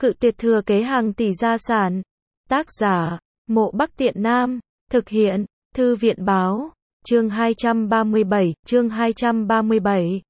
Cự tuyệt thừa kế hàng tỷ gia sản. Tác giả, Mộ Bắc Tiện Nam. Thực hiện, Thư viện báo. Chương 237.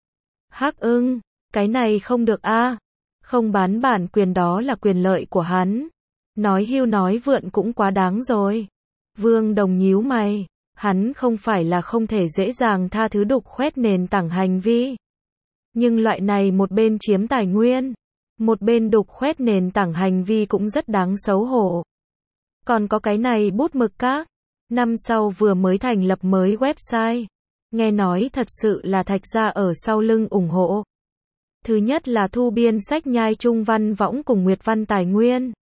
Hắc Ưng, cái này không được a. Không bán bản quyền đó là quyền lợi của hắn. Nói hưu nói vượn cũng quá đáng rồi. Vương Đồng nhíu mày, hắn không phải là không thể dễ dàng tha thứ đục khoét nền tảng hành vi. Nhưng loại này một bên chiếm tài nguyên, một bên đục khoét nền tảng hành vi cũng rất đáng xấu hổ. Còn có cái này bút mực các, năm sau vừa mới thành lập mới website. Nghe nói thật sự là Thạch gia ở sau lưng ủng hộ. Thứ nhất là thu biên sách nhai Trung Văn Võng cùng Nguyệt Văn Tài Nguyên.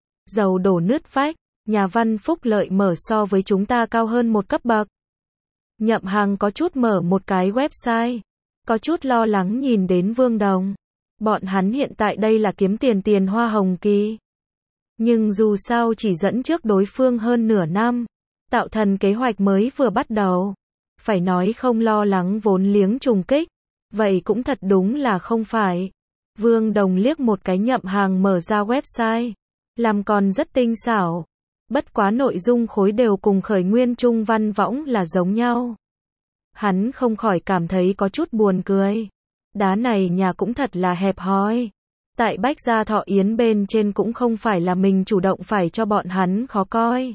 Dầu đổ nứt vách, nhà văn phúc lợi mở so với chúng ta cao hơn một cấp bậc. Nhậm Hằng có chút mở một cái website, có chút lo lắng nhìn đến Vương Đồng. Bọn hắn hiện tại đây là kiếm tiền hoa hồng kỳ. Nhưng dù sao chỉ dẫn trước đối phương hơn nửa năm. Tạo thần kế hoạch mới vừa bắt đầu. Phải nói không lo lắng vốn liếng trùng kích. Vậy cũng thật đúng là không phải. Vương Đồng liếc một cái Nhậm Hằng mở ra website. Làm còn rất tinh xảo. Bất quá nội dung khối đều cùng khởi nguyên Trung Văn Võng là giống nhau. Hắn không khỏi cảm thấy có chút buồn cười. Đá này nhà cũng thật là hẹp hòi. Tại Bách Gia Thọ Yến bên trên cũng không phải là mình chủ động phải cho bọn hắn khó coi.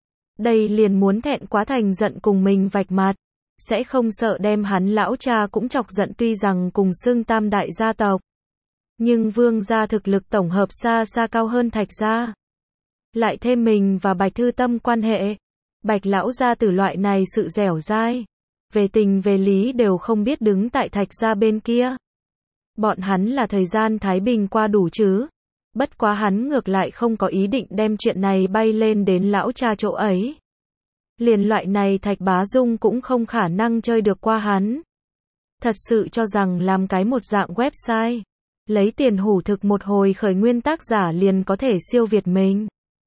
Đây liền muốn thẹn quá thành giận cùng mình vạch mặt. Sẽ không sợ đem hắn lão cha cũng chọc giận, tuy rằng cùng xưng tam đại gia tộc. Nhưng Vương gia thực lực tổng hợp xa xa cao hơn Thạch gia. Lại thêm mình và Bạch Thư Tâm quan hệ. Bạch lão gia tử loại này sự dẻo dai. Về tình về lý đều không biết đứng tại Thạch gia bên kia. Bọn hắn là thời gian thái bình qua đủ chứ. Bất quá hắn ngược lại không có ý định đem chuyện này bay lên đến lão cha chỗ ấy. Liền loại này Thạch Bá Dung cũng không khả năng chơi được qua hắn. Thật sự cho rằng làm cái một dạng website, lấy tiền hủ thực một hồi khởi nguyên tác giả liền có thể siêu việt mình.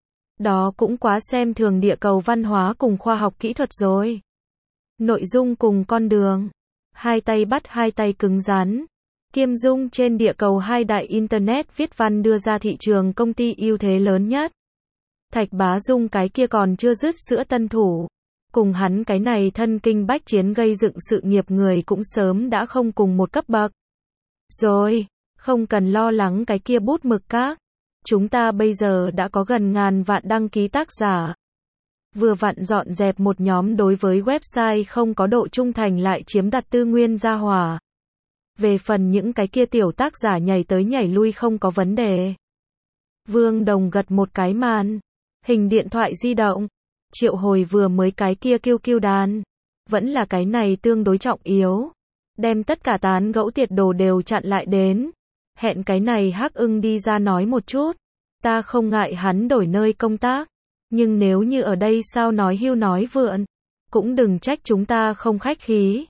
Đó cũng quá xem thường địa cầu văn hóa cùng khoa học kỹ thuật rồi. Nội dung cùng con đường. Hai tay bắt hai tay cứng rắn. Kim Dung trên địa cầu hai đại internet viết văn đưa ra thị trường công ty ưu thế lớn nhất. Thạch Bá Dung cái kia còn chưa dứt sữa tân thủ. Cùng hắn cái này thân kinh bách chiến gây dựng sự nghiệp người cũng sớm đã không cùng một cấp bậc. Rồi, không cần lo lắng cái kia bút mực các. Chúng ta bây giờ đã có gần ngàn vạn đăng ký tác giả. Vừa vặn dọn dẹp một nhóm đối với website không có độ trung thành lại chiếm đặt tư nguyên gia hỏa. Về phần những cái kia tiểu tác giả nhảy tới nhảy lui không có vấn đề. Vương Đồng gật một cái màn hình điện thoại di động, triệu hồi vừa mới cái kia QQ đàn. Vẫn là cái này tương đối trọng yếu. Đem tất cả tán gẫu tiệt đồ đều chặn lại đến. Hẹn cái này Hắc Ưng đi ra nói một chút. Ta không ngại hắn đổi nơi công tác. Nhưng nếu như ở đây sao nói hưu nói vượn. Cũng đừng trách chúng ta không khách khí.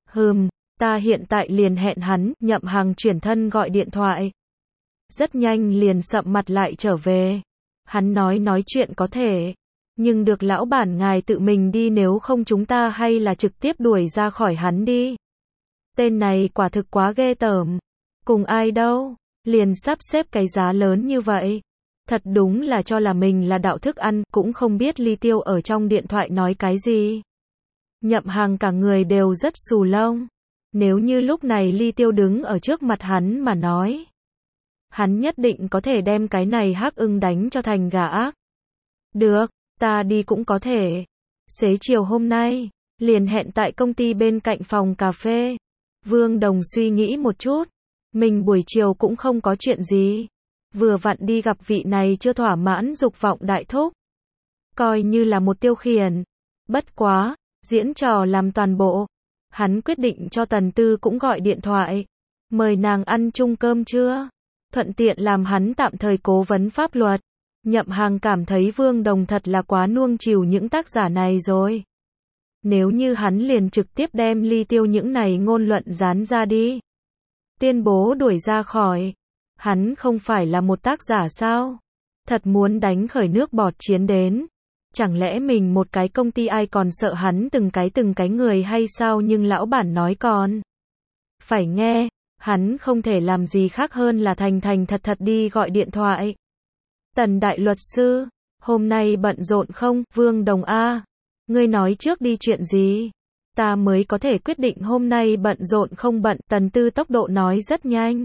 Ta hiện tại liền hẹn hắn. Nhậm Hằng chuyển thân gọi điện thoại. Rất nhanh liền sậm mặt lại trở về. Hắn nói chuyện có thể. Nhưng được lão bản ngài tự mình đi, nếu không chúng ta hay là trực tiếp đuổi ra khỏi hắn đi. Tên này quả thực quá ghê tởm. Cùng ai đâu, liền sắp xếp cái giá lớn như vậy. Thật đúng là cho là mình là đạo thức ăn, cũng không biết Ly Tiêu ở trong điện thoại nói cái gì. Nhậm Hằng cả người đều rất xù lông. Nếu như lúc này Ly Tiêu đứng ở trước mặt hắn mà nói, hắn nhất định có thể đem cái này Hắc Ưng đánh cho thành gà ác. Được, ta đi cũng có thể. Xế chiều hôm nay, liền hẹn tại công ty bên cạnh phòng cà phê. Vương Đồng suy nghĩ một chút. Mình buổi chiều cũng không có chuyện gì. Vừa vặn đi gặp vị này chưa thỏa mãn dục vọng đại thúc. Coi như là một tiêu khiển. Bất quá, diễn trò làm toàn bộ. Hắn quyết định cho Tần Tư cũng gọi điện thoại. Mời nàng ăn chung cơm trưa. Thuận tiện làm hắn tạm thời cố vấn pháp luật. Nhậm Hằng cảm thấy Vương Đồng thật là quá nuông chiều những tác giả này rồi. Nếu như hắn liền trực tiếp đem Ly Tiêu những này ngôn luận dán ra đi. Tuyên bố đuổi ra khỏi. Hắn không phải là một tác giả sao? Thật muốn đánh khởi nước bọt chiến đến. Chẳng lẽ mình một cái công ty ai còn sợ hắn từng cái người hay sao? Nhưng lão bản nói còn phải nghe. Hắn không thể làm gì khác hơn là thành thành thật thật đi gọi điện thoại. Tần đại luật sư, hôm nay bận rộn không? Vương Đồng a, ngươi nói trước đi chuyện gì? Ta mới có thể quyết định hôm nay bận rộn không bận. Tần Tư tốc độ nói rất nhanh.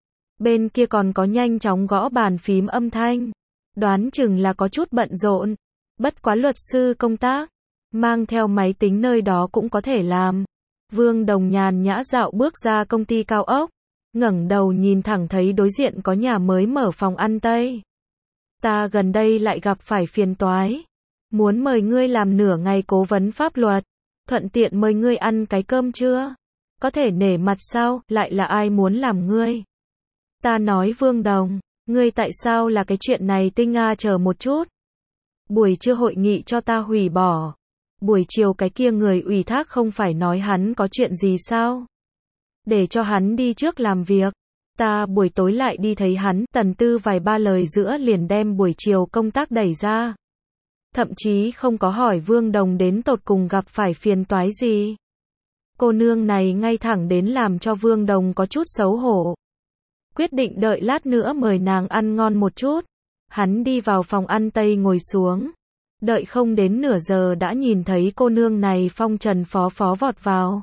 Bên kia còn có nhanh chóng gõ bàn phím âm thanh. Đoán chừng là có chút bận rộn. Bất quá luật sư công tác, mang theo máy tính nơi đó cũng có thể làm. Vương Đồng nhàn nhã dạo bước ra công ty cao ốc, ngẩng đầu nhìn thẳng thấy đối diện có nhà mới mở phòng ăn Tây. Ta gần đây lại gặp phải phiền toái. Muốn mời ngươi làm nửa ngày cố vấn pháp luật. Thuận tiện mời ngươi ăn cái cơm trưa. Có thể nể mặt sao? Lại là ai muốn làm ngươi? Ta nói Vương Đồng, ngươi tại sao là cái chuyện này tinh a, chờ một chút. Buổi trưa hội nghị cho ta hủy bỏ. Buổi chiều cái kia người ủy thác không phải nói hắn có chuyện gì sao? Để cho hắn đi trước làm việc. Ta buổi tối lại đi thấy hắn. Tần Tư vài ba lời giữa liền đem buổi chiều công tác đẩy ra. Thậm chí không có hỏi Vương Đồng đến tột cùng gặp phải phiền toái gì. Cô nương này ngay thẳng đến làm cho Vương Đồng có chút xấu hổ. Quyết định đợi lát nữa mời nàng ăn ngon một chút. Hắn đi vào phòng ăn Tây ngồi xuống. Đợi không đến nửa giờ đã nhìn thấy cô nương này phong trần phó phó vọt vào.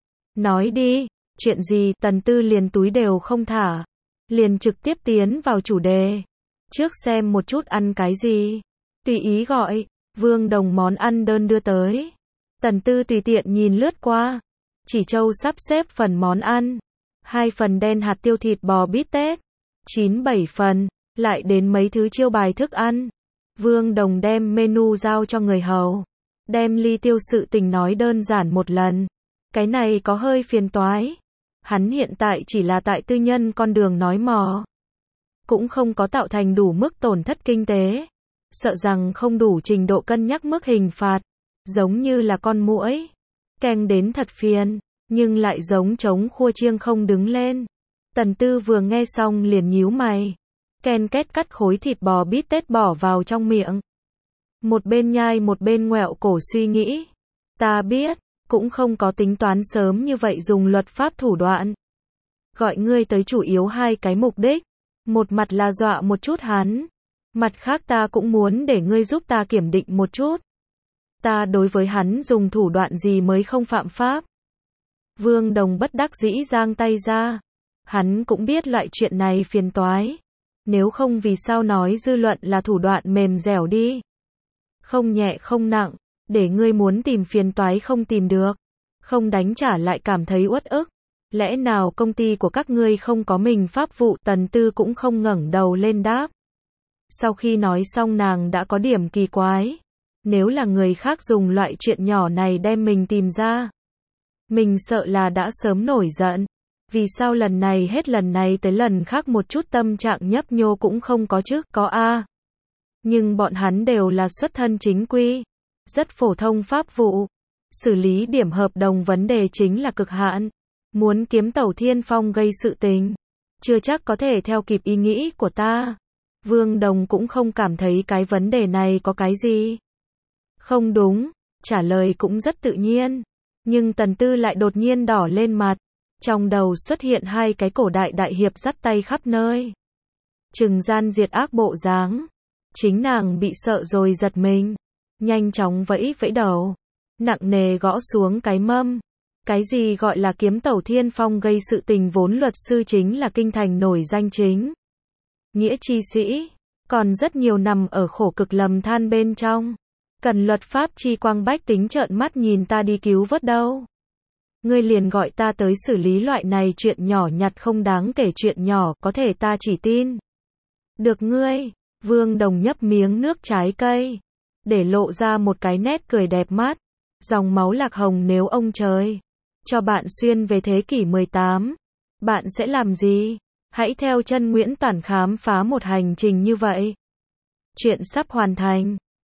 Nói đi, chuyện gì? Tần Tư liền túi đều không thả. Liền trực tiếp tiến vào chủ đề. Trước xem một chút ăn cái gì. Tùy ý gọi. Vương Đồng món ăn đơn đưa tới. Tần Tư tùy tiện nhìn lướt qua. Chỉ Châu sắp xếp phần món ăn. 2 phần đen hạt tiêu thịt bò bít tết. 9-7 phần. Lại đến mấy thứ chiêu bài thức ăn. Vương Đồng đem menu giao cho người hầu. Đem ly tiêu sự tình nói đơn giản một lần. Cái này có hơi phiền toái. Hắn hiện tại chỉ là tại tư nhân con đường nói mò. Cũng không có tạo thành đủ mức tổn thất kinh tế. Sợ rằng không đủ trình độ cân nhắc mức hình phạt. Giống như là con muỗi. Keng đến thật phiền. Nhưng lại giống trống khua chiêng không đứng lên. Tần Tư vừa nghe xong liền nhíu mày. Ken két cắt khối thịt bò bít tết bỏ vào trong miệng. Một bên nhai một bên ngoẹo cổ suy nghĩ. Ta biết, cũng không có tính toán sớm như vậy dùng luật pháp thủ đoạn. Gọi ngươi tới chủ yếu 2 cái mục đích. Một mặt là dọa một chút hắn. Mặt khác ta cũng muốn để ngươi giúp ta kiểm định một chút. Ta đối với hắn dùng thủ đoạn gì mới không phạm pháp. Vương Đồng bất đắc dĩ giang tay ra. Hắn cũng biết loại chuyện này phiền toái. Nếu không vì sao nói dư luận là thủ đoạn mềm dẻo đi. Không nhẹ không nặng, để ngươi muốn tìm phiền toái không tìm được. Không đánh trả lại cảm thấy uất ức. Lẽ nào công ty của các ngươi không có mình pháp vụ? Tần Tư cũng không ngẩng đầu lên đáp. Sau khi nói xong nàng đã có điểm kỳ quái. Nếu là người khác dùng loại chuyện nhỏ này đem mình tìm ra. Mình sợ là đã sớm nổi giận. Vì sao lần này hết lần này tới lần khác một chút tâm trạng nhấp nhô cũng không có chứ? Có a. Nhưng bọn hắn đều là xuất thân chính quy. Rất phổ thông pháp vụ. Xử lý điểm hợp đồng vấn đề chính là cực hạn. Muốn kiếm tẩu thiên phong gây sự tình. Chưa chắc có thể theo kịp ý nghĩ của ta. Vương Đồng cũng không cảm thấy cái vấn đề này có cái gì. Không đúng. Trả lời cũng rất tự nhiên. Nhưng Tần Tư lại đột nhiên đỏ lên mặt. Trong đầu xuất hiện 2 cái cổ đại đại hiệp dắt tay khắp nơi. Trừng gian diệt ác bộ dáng. Chính nàng bị sợ rồi giật mình. Nhanh chóng vẫy vẫy đầu. Nặng nề gõ xuống cái mâm. Cái gì gọi là kiếm tẩu thiên phong gây sự tình? Vốn luật sư chính là kinh thành nổi danh chính. Nghĩa chi sĩ. Còn rất nhiều nằm ở khổ cực lầm than bên trong. Cần luật pháp chi quang bách tính trợn mắt nhìn ta đi cứu vớt đâu. Ngươi liền gọi ta tới xử lý loại này chuyện nhỏ nhặt không đáng kể chuyện nhỏ, có thể ta chỉ tin. Được ngươi. Vương Đồng nhấp miếng nước trái cây. Để lộ ra một cái nét cười đẹp mắt. Dòng máu lạc hồng. Nếu ông trời cho bạn xuyên về thế kỷ 18, bạn sẽ làm gì? Hãy theo chân Nguyễn Toản khám phá một hành trình như vậy. Chuyện sắp hoàn thành.